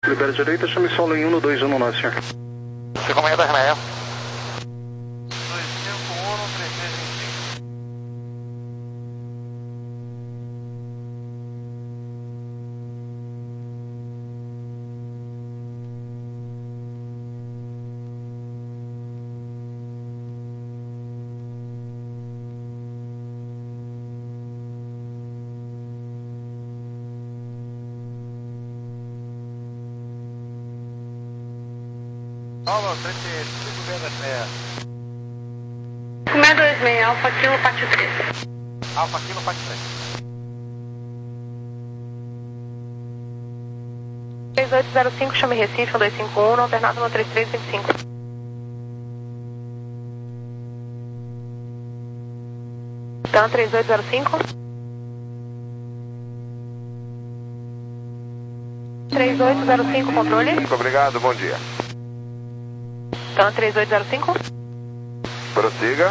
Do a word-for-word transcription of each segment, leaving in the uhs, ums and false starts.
Libera direita, chame solo em um dois um nove, senhor. Fica amanhã da Renael. dois cinco um três três vinte e cinco. Nova, frente cinco seis dois seis. cinco seis dois seis, Alfa Kilo, pátio três. Alfa Kilo, pátio três. três oito zero cinco, chame Recife, dois cinco um, alternado no três três vinte e cinco. Então, três oito zero cinco. três oito zero cinco, controle. Muito obrigado, bom dia. Então, três oito zero cinco. Prossiga.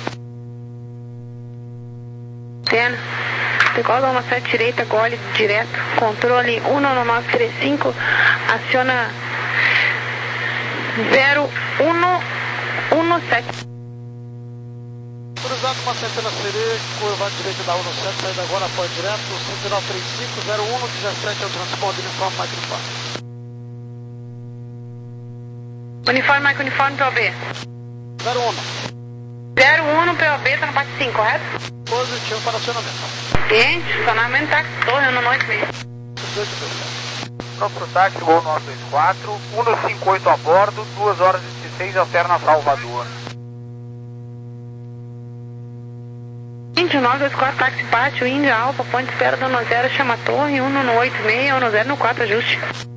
Tena. Decola uma sete direita, gole direto. Controle um nove nove três cinco. Aciona zero um um sete. Cruzado uma centena Siri, curva à direita da um sete, saída agora apoio direto, cinco nove três cinco zero um dezessete é o transponder uniforme Mike Uniforme. Uniforme, Mike Uniforme, P O B. zero um. zero um, P O B, tá no parte cinco, correto? Positivo para acionamento. Ciente, acionamento táxi, torre, ano noite mesmo. Vamos pro táxi, gol nove dois quatro, um cinco oito a bordo, duas horas e dezesseis, alterna Salvador. Índia nove dois quatro, táxi pátio, Índia Alfa, ponte espera do um zero, chama torre, um no oito seis, um zero no quatro, ajuste.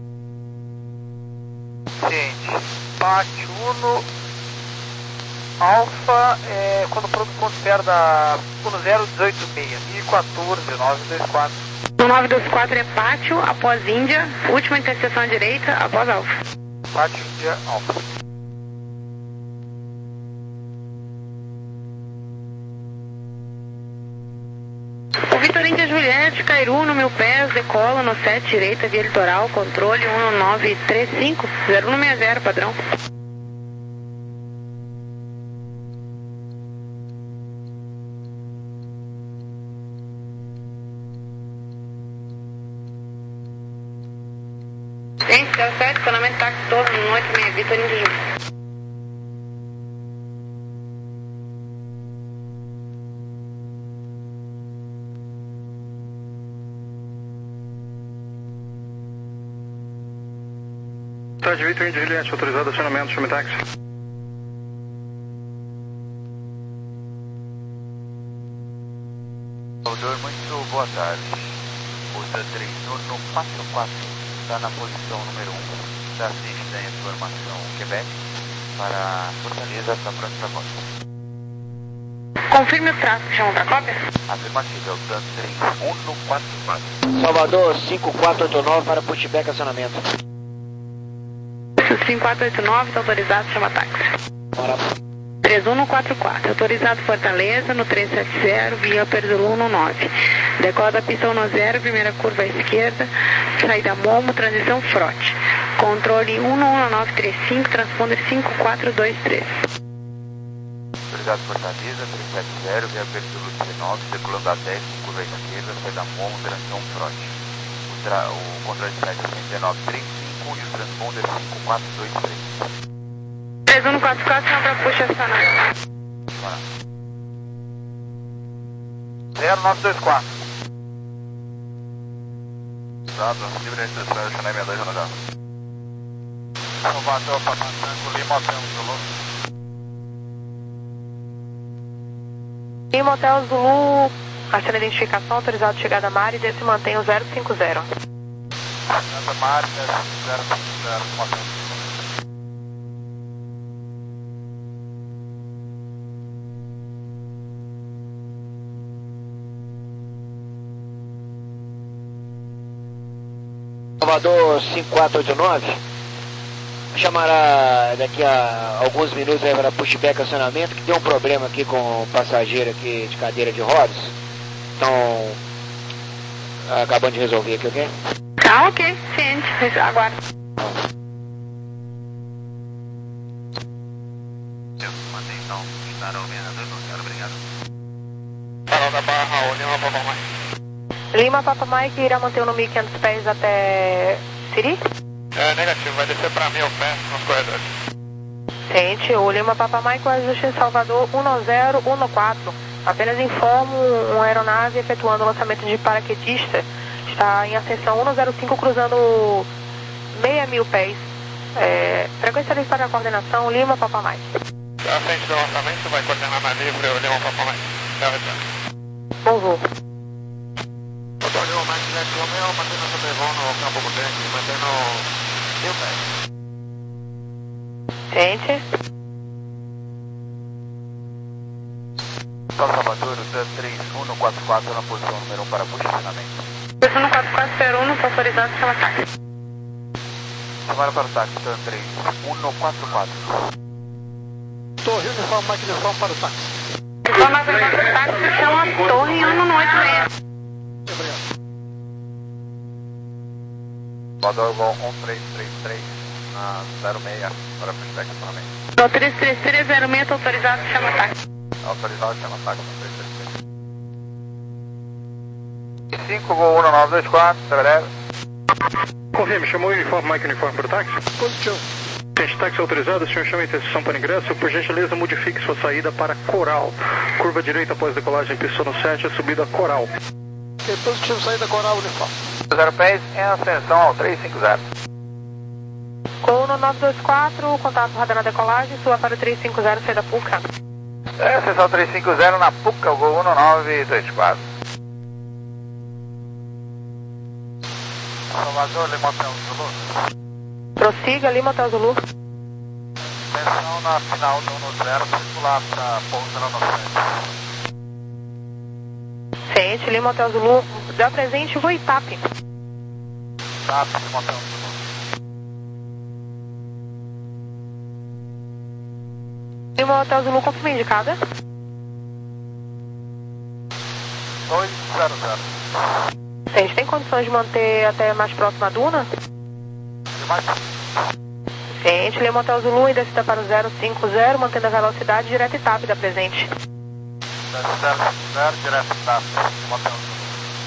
Ciente. Pátio Uno Alfa, é, quando quando espera da um zero dezoito seis, mil e quatorze, nove dois quatro. No nove dois quatro é pátio, após Índia, última interseção à direita, após Alfa. Pátio Índia Alfa. O Vitor Índia Juliette, Cairu, no mil pés, decola no sete direita, via litoral, controle um nove três cinco, zero um seis zero, padrão. Ciente, deu certo, estacionamento táxi todo, no oito seis, Vitor Índia Juliette. Tarde, Vitor Índia Juliette, autorizado acionamento, chame táxi. Salvador, muito boa tarde. Usa três no quatro quatro, está na posição número um da ciência da informação Quebec para Fortaleza, está pronto para cópia. Confirme o tráfego, chama para cópia? Afirmativo, é o TAN três um no quatro quatro. Salvador, cinco quatro oito nove para Pushback acionamento. cinco quatro oito nove, está autorizado, chama táxi. Bora. três um no quatro quatro, autorizado Fortaleza, no três sete zero, via Perzulo um nove. Decola da pista um zero, primeira curva à esquerda, saída Momo, transição Frote. Controle um um nove três cinco, transponder cinco quatro dois três. Autorizado Fortaleza, três sete zero, via Perzulo dezenove, circulando a dez, curva à esquerda, saída Momo, transição Frote. O, tra... o controle de site é dezenove trinta e cinco e o transponder cinco quatro dois três. três um no quatro quatro, chama para puxa acionar. zero nove dois quatro. Dado, livre de transferência, Chanel sessenta e dois, já. Salvador, Papatango, Lima, Hotel Zulu. Lima, Hotel Zulu, achando a identificação, autorizado chegada Mari, desse mantém o zero cinco zero. Chegada Mari, zero cinco zero, Hotel Zulu. Salvador, cinco quatro oito nove. Chamará daqui a alguns minutos aí para Pushback acionamento, que tem um problema aqui com o passageiro aqui de cadeira de rodas. Então, acabando de resolver aqui, ok? Tá, ok, ciente, aguardo. Mantém então, para o governador, não quero, obrigado. Farol da Barra, Lima Papa Mike. Lima Papa Mike irá manter o no mil e quinhentos pés até Siri? É, negativo, vai descer para mil pés nos corredores. Ciente, o Lima Papa Mike, o ajuste em Salvador um zero um quatro. Apenas informo uma aeronave efetuando o lançamento de paraquedista. Está em ascensão um zero cinco, cruzando meia mil pés. É, frequência para a coordenação, Lima Papa Mike. À frente do lançamento, vai coordenar na livre o Lima Papa Mike. É o retorno. Bom voo. Doutor Lima Mike, Jack Romeo, mantendo sobrevoo no campo grande, mantendo mil pés. Ciente. São Salvador, D três um quatro quatro na posição número um para posicionamento. Posição um quatro quatro zero um, está autorizado pela táxi. Chamada para o táxi, D três um quatro quatro. Torre uniforme, Mike uniforme para o táxi. Informação para o táxi, chama a torre um no oito seis. Obrigado. Salvador, Gol um três três três na zero seis para pushback acionamento. No três três três zero seis, autorizado, chama a táxi. Autorizado, chama táxi, três três três. cinco, Gol um nove dois quatro, breve. Confirme, chamou o uniforme Mike uniforme para o táxi? Positivo. Gente, táxi autorizado, o senhor chama a interseção para ingresso, por gentileza modifique sua saída para Coral. Curva direita após decolagem, pista no sete, subida Coral. Ok, positivo, saída Coral uniforme. zero pés em ascensão ao três cinco zero. Gol no nove dois quatro, contato radar na decolagem, suba para o três cinco zero, saída Puca. É, ascensão três cinco zero na Puca, o Gol um nove dois quatro. Salvador, Lima Hotel Zulu. Prossiga, Lima Hotel Zulu. Atenção na final do um zero, circular para pouso lá no centro. Ciente, Lima Hotel Zulu. Dá presente, voo Itap. Tá, Lima Hotel Zulu. Lima Hotel Zulu, confirma indicada. dois zero zero. Ciente, tem condições de manter até mais próximo à duna? Ciente, Lima Hotel Zulu e descida para o zero cinco zero, mantendo a velocidade direta Itap da presente. zero zero zero, direto Itap, Lima Hotel Zulu.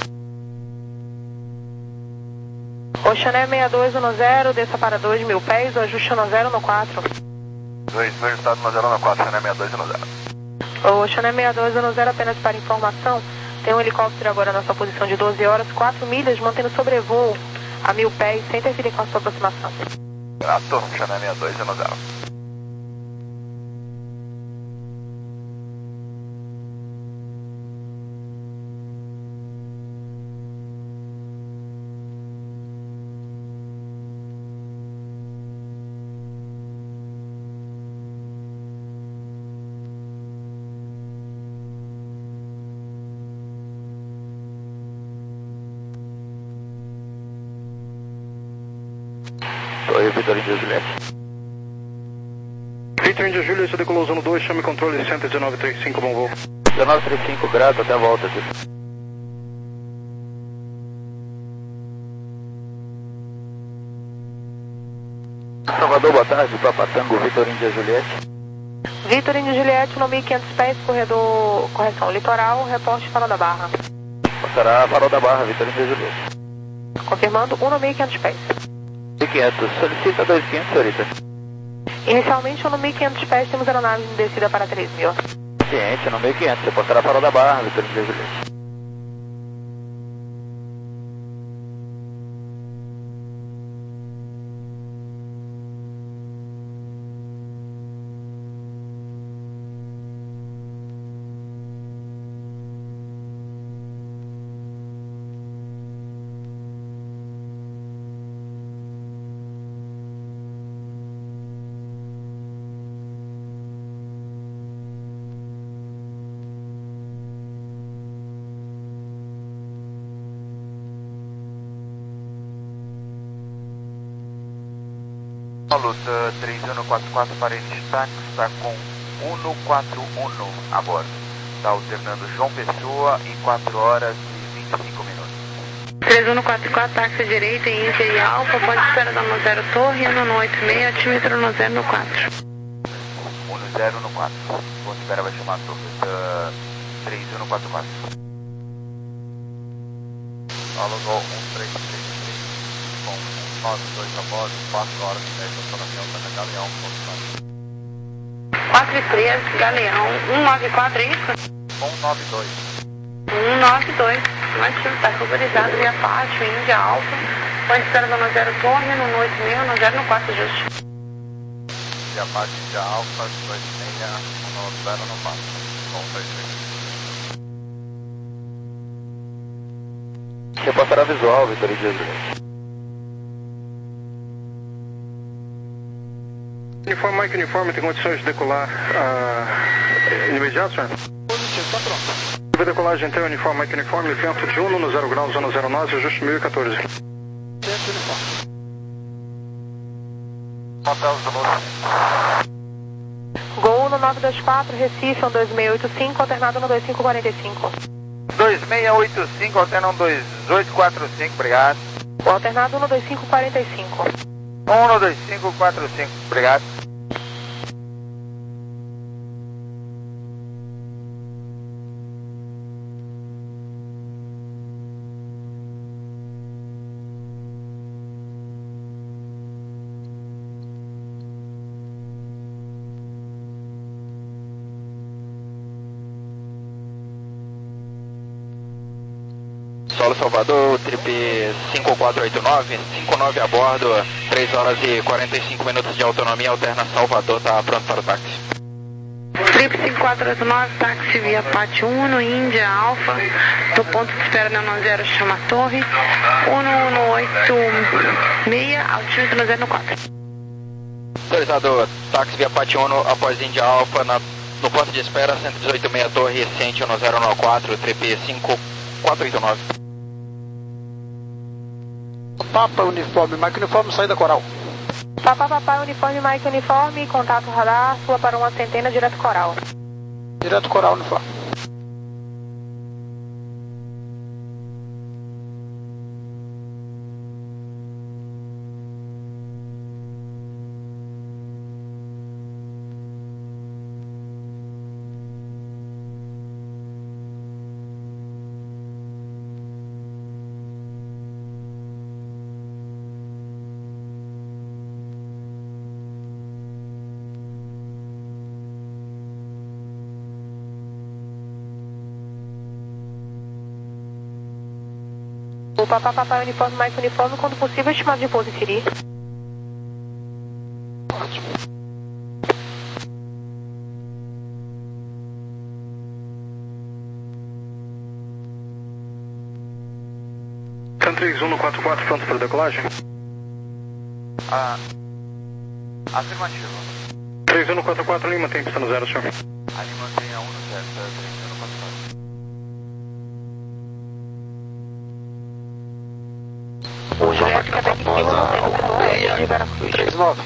Oxané seis dois um zero, desça para dois mil pés, o ajuste no zero no quatro. dois mil, estado no zero no quatro, Xané seis dois um zero. O Oxané seis dois um zero, apenas para informação, tem um helicóptero agora na sua posição de doze horas, quatro milhas, mantendo sobrevoo a mil pés, sem interferir com a sua aproximação. Grato, Xané seis dois um zero. Oi, Vitor Índia Juliette. Vitor Índia Juliette, decolou zona dois, chame controle cento e dezenove trinta e cinco, bom voo. dezenove trinta e cinco, grato, até a volta, aqui. Salvador, boa tarde, Papa Tango, Vitor Índia Juliette. Vitor Índia Juliette, no mil e quinhentos pés, corredor, correção litoral, reporte Farol da Barra. Passará Farol da Barra, Vitor Índia Juliette. Confirmando, um no mil e quinhentos pés. mil e quinhentos, solicita dois mil e quinhentos, senhorita. Inicialmente, no mil e quinhentos pés, temos aeronave em descida para três mil. Ciente, no mil e quinhentos, você passará Farol da Barra, Vitor Índia Juliette. Luta três um quatro quatro para Estax, está com um quatro um a bordo. Está alternando João Pessoa em quatro horas e vinte e cinco minutos. três um quatro quatro, táxi direita, Índia e Alfa, ponte de espera da um zero Torre, um no oito seis, altímetro um zero no quatro. um zero no quatro. Ponte de espera vai chamar a torre da três um quatro quatro. Alugou um três três três, com um nove dois a bordo, quatro horas e dez, estacionamento da Galeão, ponto quatro. quatro e três, Galeão, um nove quatro, é isso? um nove dois. um nove dois, ativo, está autorizado via pátio, Índia, Alfa, ponte de espera da um zero Torre, no oito seis, um zero no quatro, justo. E a parte de Alfa, dois seis, um zero no quatro, com três três. Repassará visual, Vitor Jesus. Uniforme, Mike, uniforme, tem condições de decolar uh, imediato, senhor? Positivo, tá pronto. Vai decolagem então, uniforme, Mike, uniforme, vento de um no zero graus, zona zero nove, ajuste mil e quatorze. Certo, uniforme. Hotel Zulu. Gol no nove dois quatro, Recife, um dois seis oito cinco, alternado no dois cinco quatro cinco. dois seis oito cinco, alternam dois oito quatro cinco, obrigado. O alternado no dois cinco quatro cinco. um no dois cinco quatro cinco, obrigado. Solo Salvador, trip cinco quatro oito nove, cinco nove a bordo, três horas e quarenta e cinco minutos de autonomia, alterna Salvador, tá pronto para o táxi. Trip cinco quatro oito nove, táxi via Pátio um, no Índia, Alfa, do ponto de espera na um zero, chama Torre, um no oito seis, altímetro no zero no quatro. Autorizado, táxi via Pátio um após Índia Alfa, na, no ponto de espera, cento e dezoito seis Torre, Ciente um zero no quatro, trip cinco quatro oito nove. Papa, uniforme, Mike, uniforme, saída coral. Papa, papai, uniforme, Mike, uniforme, contato radar, sua para uma centena, direto coral. Direto coral, uniforme. O Papa, papai, uniforme, Mike, uniforme, quando possível, estimado de pouso inferir. Ótimo. Can três um no quatro quatro, pronto para decolagem? Ah, afirmativo. três um no quatro quatro, Lima, tem pista no zero, senhor. Ali mantenha um no zero, três um no quatro quatro. Juliette, Quebec, Kilo, de Veracruz. três nove.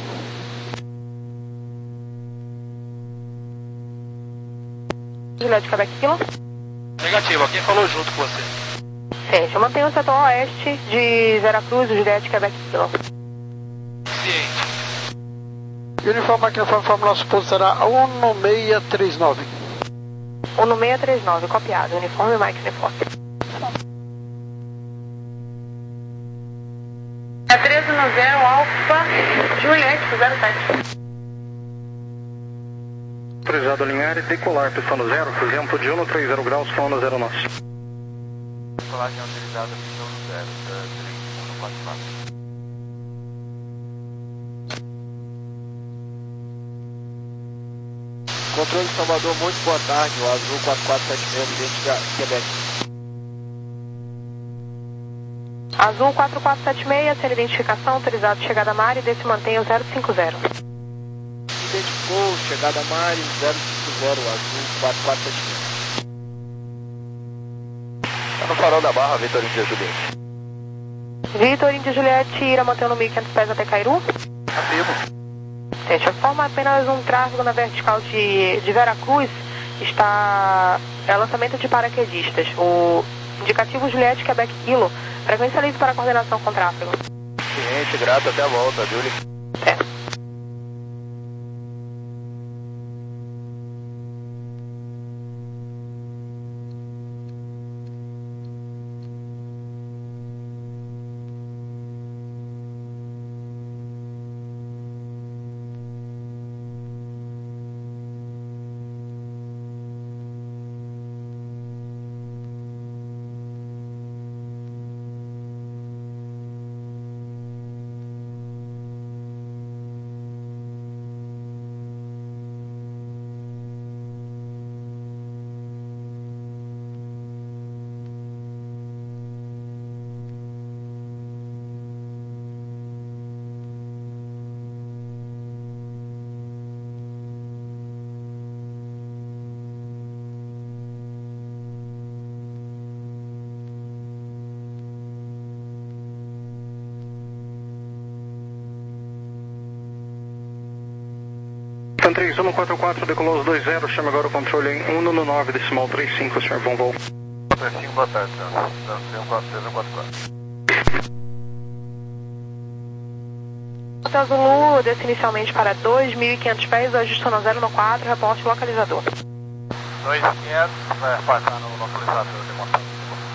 Juliette, Quebec, Kilo. Negativo, quem falou junto com você? Ciente, eu mantenho o setor oeste de Veracruz, Juliette, Quebec, Kilo. Ciente. Uniforme, Mike, uniforme, informe, nosso pouso será um no seis três nove. um no seis três nove, copiado, uniforme, Mike, uniforme. É treze no zero, Alfa, Juliette, zero sete. Autorizado a alinhar e decolar, pista no zero, exemplo de um no três zero graus, com no zero nós. Decolagem autorizada, pista no zero, três um no quatro quatro. Controle de Salvador, muito boa tarde, o Azul quatro quatro sete seis, ambiente Quebec. Azul quatro quatro sete seis, sem identificação, autorizado chegada a Mari, desse mantém o zero cinco zero. Identificou, chegada a Mari, zero cinco zero, Azul quatro quatro sete seis. Tá no farol da Barra, Vitor Índia Juliette. Vitor Índia Juliette, irá manter no mil e quinhentos pés até Cairu. Afirmo. Gente, a forma apenas um tráfego na vertical de, de Veracruz está... é lançamento de paraquedistas. O indicativo Juliette Quebec Kilo Frequência livre para coordenação com tráfego. Ciente, grato, até a volta, viu? É. Tan três um quatro quatro, decolou os dois zero, chama agora o controle em um no nove, decimal trinta e cinco, senhor Von Vol. trinta e cinco, boa tarde, senhor. Tan três um quatro quatro. Hotel Zulu, desce inicialmente para dois mil e quinhentos pés, ajustando zero no quatro, reporte localizador. dois mil e quinhentos, vai passar no localizador de montão.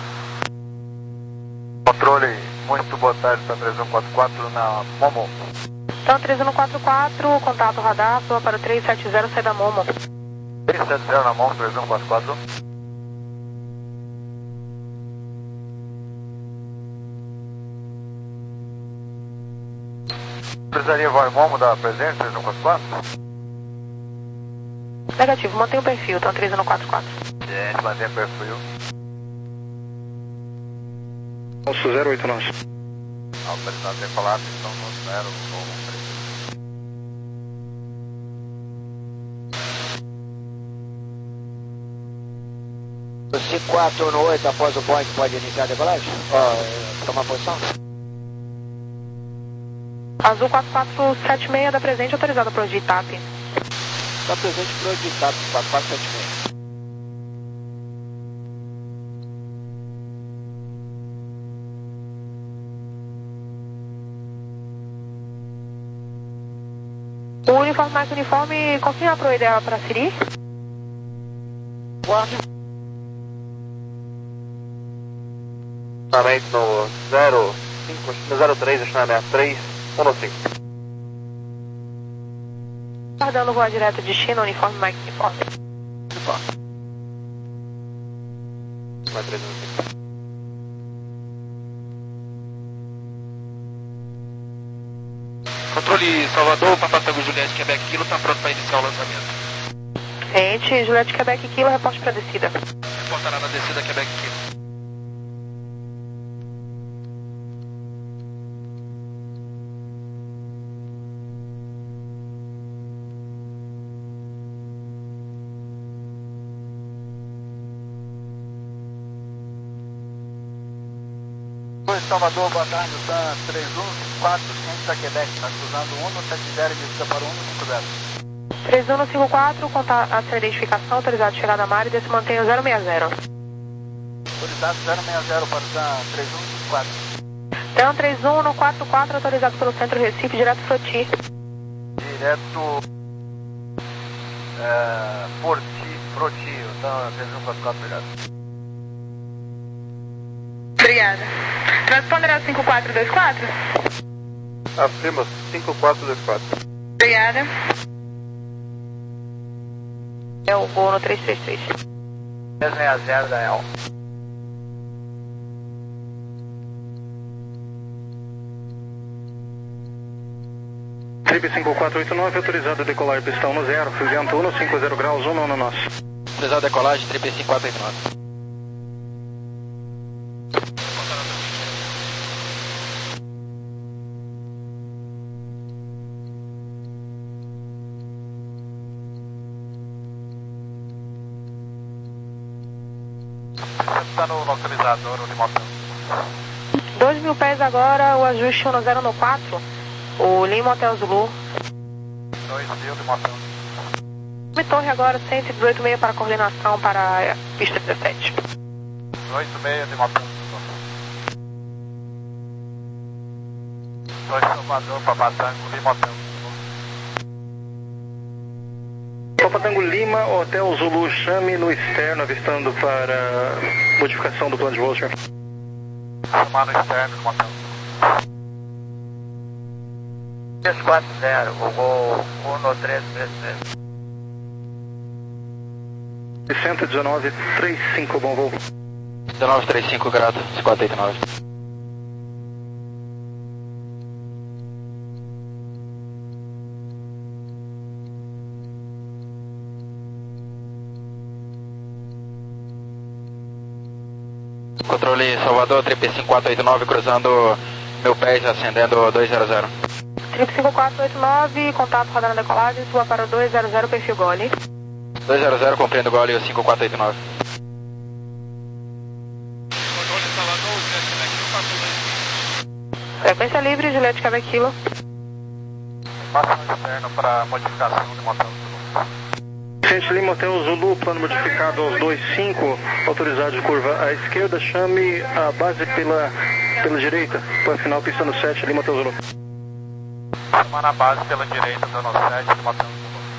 Controle, muito boa tarde, Tan três um quatro quatro na Momo. Então, três um quatro quatro, contato radar, sua para o três sete zero, sai da Momo. três sete zero na mão, três um quatro quatro. Precisaria voar Momo da presença, três um quatro quatro? Negativo, mantenha o perfil, então três um quatro quatro. Gente, mantenha perfil. Nosso zero oito nós. Autorizado a decolar, estão no zero, Momo três. cinco quatro no oito após o Boeing pode iniciar a decolagem? Ó, tomar posição? Azul quatro quatro sete seis da presente, autorizada para o I T A P. Está presente para o I T A P quatro quatro sete seis. O uniforme mais uniforme, confirma para o ideal para Siri? quatro. Estacionamento no zero cinco, no zero três, estacionamento três um cinco. Guardando voa direto de China, uniforme mais uniforme. Mais três um cinco. Controle Salvador, Papatango Juliette Quebec Kilo, está pronto para iniciar o lançamento. Gente, Juliette Quebec Kilo, reporte para descida. Reportará na descida Quebec Kilo. Oi, Salvador, boa tarde, Tan três um quatro cinco da Quebec, está cruzando um no sete zero e descida para um no cinco zero. três um cinco quatro, contato a identificação, autorizado de chegada à mar e desse mantenha zero seis zero. Autorizado zero seis zero para o Tan três um cinco quatro. Tan três um no quatro quatro, autorizado pelo Centro Recife, direto Froti. Direto é, Porti, Froti, Tan três um quatro quatro, obrigado. Obrigada. Transponder cinco quatro dois quatro? Afirma cinco quatro dois quatro. Obrigada. É o voo no três três três. três seis zero da E L. Trip cinco quatro oito nove, autorizado a decolar pistão no zero, vento um no cinco zero graus, um no nosso. Autorizado a decolagem, Trip cinco quatro oito nove. Está no localizador de montão. dois mil pés agora, o ajuste um no zero no quatro. O Lima Hotel Zulu. dois mil de montão. Me torre agora, cento e dezoito meia para coordenação para a pista dezessete. oito seis de montão. dois Salvador, Papatango, Lima Hotel. Papatango Lima, Hotel Zulu, chame no externo, avistando para modificação do plano de voo, senhor. Chamar no externo, Lima Hotel. três quatro zero, voo um três três três. cento e dezenove, trinta e cinco, bom voo. dezenove trinta e cinco, grado, quatro oito nove. Controle Salvador, triplo cinco quatro oito nove, cruzando meu pés, acendendo dois zero zero. triplo cinco quatro oito nove, contato rodando na decolagem, suba para o dois zero zero, perfil Gole. dois zero zero, cumprindo Gole, cinco quatro oito nove. Frequência livre, Juliette Quebec Kilo. Passa no externo para modificação do Lima Hotel. Gente, Lima Hotel Zulu, plano modificado aos dois cinco, autorizado de curva à esquerda, chame a base pela, pela direita, para final pista no sete, Lima Hotel Zulu. Chamar na base pela direita, dando sete, Lima Hotel.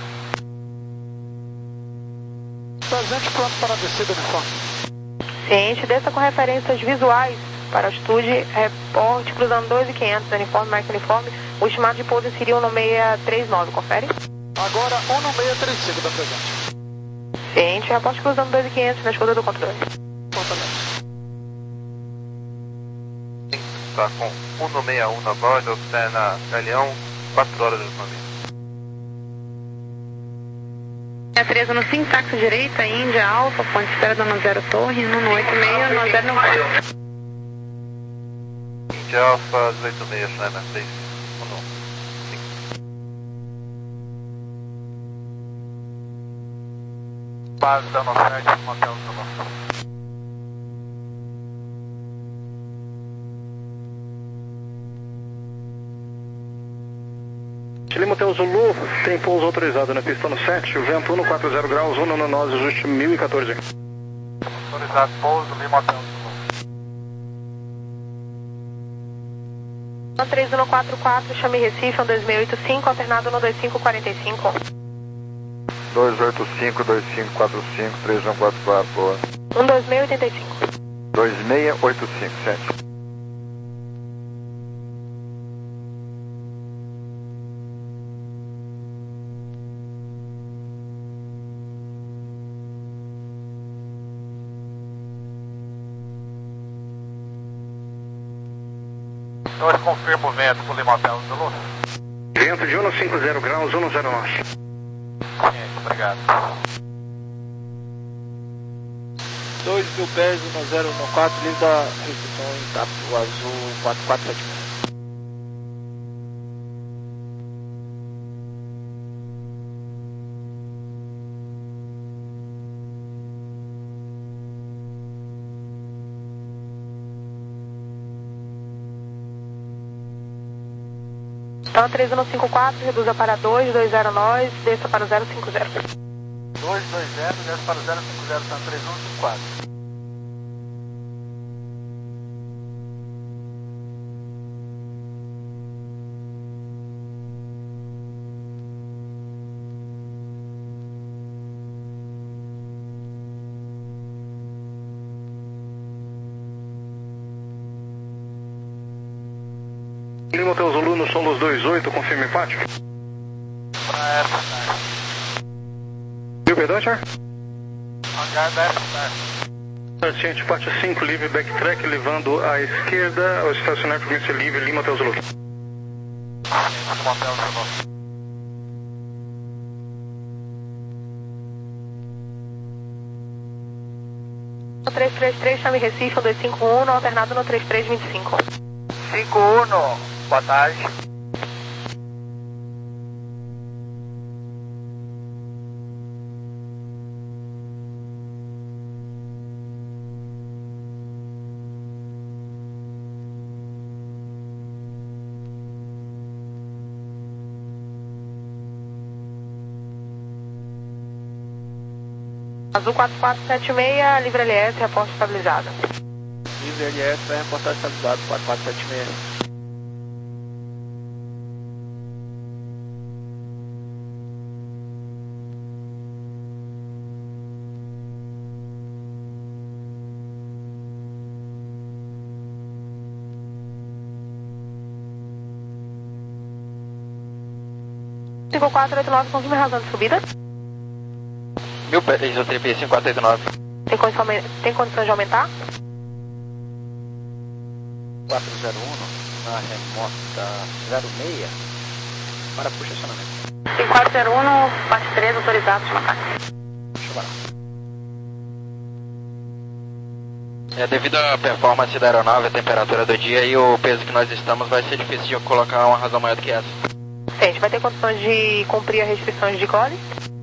Presente pronto para a descida, uniforme. Ciente, desça com referências visuais para altitude, reporte, cruzando dois mil e quinhentos, uniforme, marca uniforme. O estimado de pouso seria um seis três nove, confere? Agora um seis três cinco da presente. Ciente, reporte cruzando dois mil e quinhentos na escuta do controle. Está com um seis um na borda, na Galeão, quatro horas de família. É treze no cinco, táxi direita, Índia, Alfa, ponte de espera dando zero torre, no oito seis, no zero quatro. Índia Alfa, dezoito seis, chama seis. Base dando sete, Lima Hotel Zulu. Lima Hotel Zulu, tem pouso autorizado na pista no sete, vento um quatro zero graus, um no nós, ajuste mil e quatorze. Autorizado pouso, Lima Hotel Zulu. três um quatro quatro, chame Recife, um dois seis oito cinco, alternado no dois cinco quatro cinco. dois oito cinco, dois cinco quatro cinco, três um quatro quatro, boa. um dois seis oito cinco. dois seis oito cinco, sete. Nós confirma o vento pro Lima Hotel Zulu. Vento de um cinco zero graus, um zero nove. Gente, obrigado. dois mil pés, um zero um quatro, livre da restrição em T A P, o azul quatro quatro sete seis. Então, três um cinco quatro, reduza para dois dois zero nove, desça para o zero cinco zero. dois dois zero, desce para o zero cinco zero, tá três um cinco quatro. Lima Hotel Zulu no som dos dois oito, confirme pátio. Para essa, tá? Viu, perdão, senhor? Hangar dessa, tá? Ciente, pátio cinco, livre backtrack, levando à esquerda, ao estacionar frequência livre, Lima Hotel Zulu. Lima Hotel Zulu. três três três, chame Recife, um dois cinco um, alternado no três três dois cinco. cinco um, boa tarde. Azul quatro quatro sete seis, livre L S, reporte estabilizado. Livre L S, vai reportar estabilizado, quatro quatro sete seis. cinco quatro oito nove, confirme a razão de subida. Mil pés, o trip cinco quatro oito nove. Tem condição, tem condição de aumentar? quatro zero um, na remota zero seis, para puxa acionamento. cinco quatro zero um, parte três, autorizado de matar. Deixa eu parar. É, devido à performance da aeronave, a temperatura do dia e o peso que nós estamos, vai ser difícil de colocar uma razão maior do que essa. Sim, a gente vai ter condições de cumprir as restrições de gole?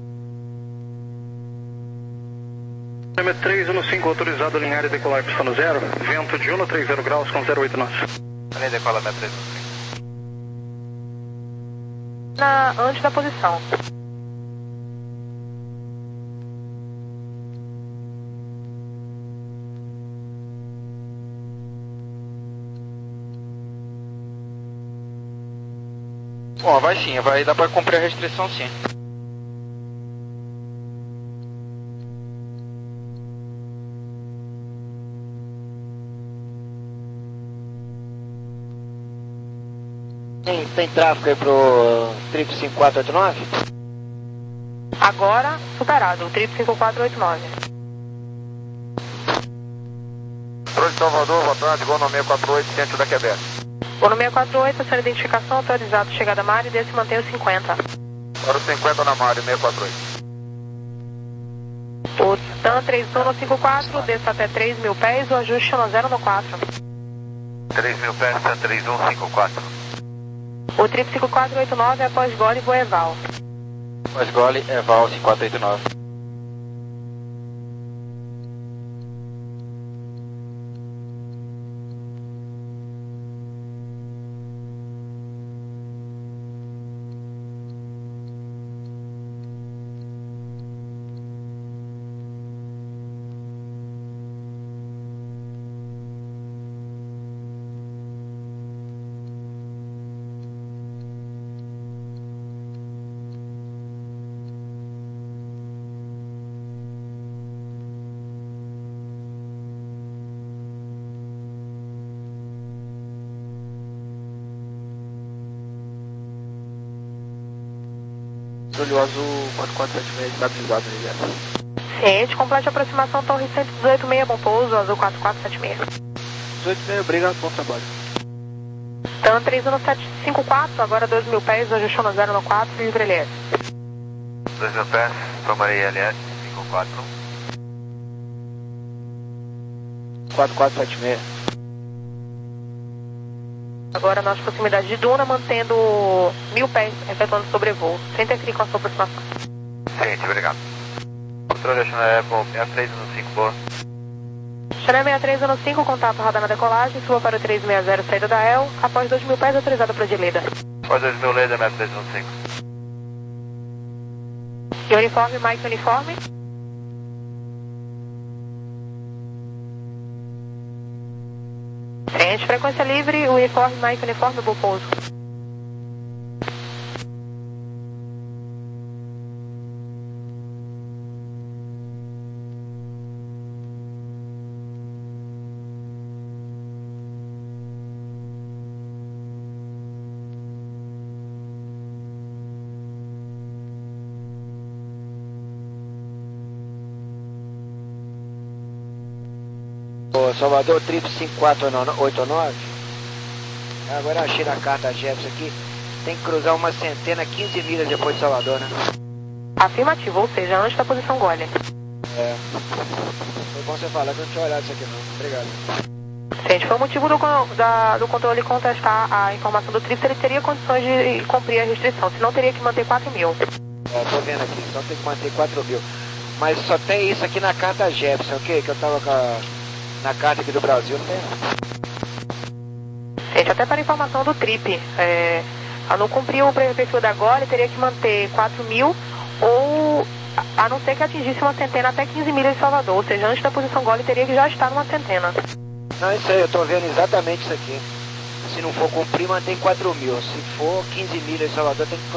M três um cinco, autorizado a alinhar e decolar pista no zero, vento de um a trinta graus com zero oito nós. Além decola M três um cinco. Na, antes da posição. Bom, vai sim, vai dar pra cumprir a restrição sim. Tem, tem tráfego aí pro trip cinco quatro oito nove? Agora, superado, o trip cinco quatro oito nove. Controle de Salvador, boa tarde, voo no seis quatro oito, centro da Quebec. Voo no seis quatro oito, aciona identificação, autorizado, chegada a mar e desse mantém os cinquenta. Para o cinquenta na Mário, seis quatro oito. O TAM três um cinco quatro, desça até três mil pés, o ajuste no zero no quatro. três mil pés, três um cinco quatro. O trip cinco quatro oito nove é após gole e Voeval. Após gole, Eval cinco quatro oito nove. Controle azul quatro quatro sete seis, estabilizado, ligado. Ciente, complete a aproximação Torre cento e dezoito seis, bom pouso, azul quatro quatro sete seis. dezoito seis, obrigado, bom trabalho. TAM três um sete cinco quatro, agora dois mil pés, ajuste no zero no quatro, livre L S. dois mil pés, tomarei L S cinco quatro. quatro quatro sete seis. Agora nas proximidades de Duna, mantendo mil pés, efetuando sobrevoo, sem interferir com a sua aproximação. Ciente, obrigado. Controle Chanel Apple seis três um cinco, boa. Chanel seis três um cinco, contato radar na decolagem, suba para o três seis zero, saída da E L, após dois mil pés, autorizado para de Leda. Após dois mil Leda, seis três um cinco. E uniforme, Mike uniforme. Ciente, frequência livre, uniforme, Mike uniforme, bom pouso. Ô, Salvador, trip cinco quatro oito nove. Agora achei na carta Jefferson aqui. Tem que cruzar uma centena, quinze milhas depois de Salvador, né? Afirmativo, ou seja, antes da posição gole. É. Foi bom você falar que eu não tinha olhado isso aqui não. Obrigado. Gente, foi o motivo do, da, do controle contestar a informação do trip, ele teria condições de cumprir a restrição, senão teria que manter quatro mil. É, tô vendo aqui, só tem que manter quatro mil. Mas só tem isso aqui na carta Jefferson, ok? Que eu tava com a, na carta aqui do Brasil, não tem não. Gente, até para informação do trip, é, a não cumprir o perfil da gole, teria que manter quatro mil ou a não ser que atingisse uma centena até quinze milhas de Salvador, ou seja, antes da posição gole teria que já estar numa centena. Não, isso aí, eu tô vendo exatamente isso aqui. Se não for cumprir, mantém quatro mil. Se for quinze milhas de Salvador, tem que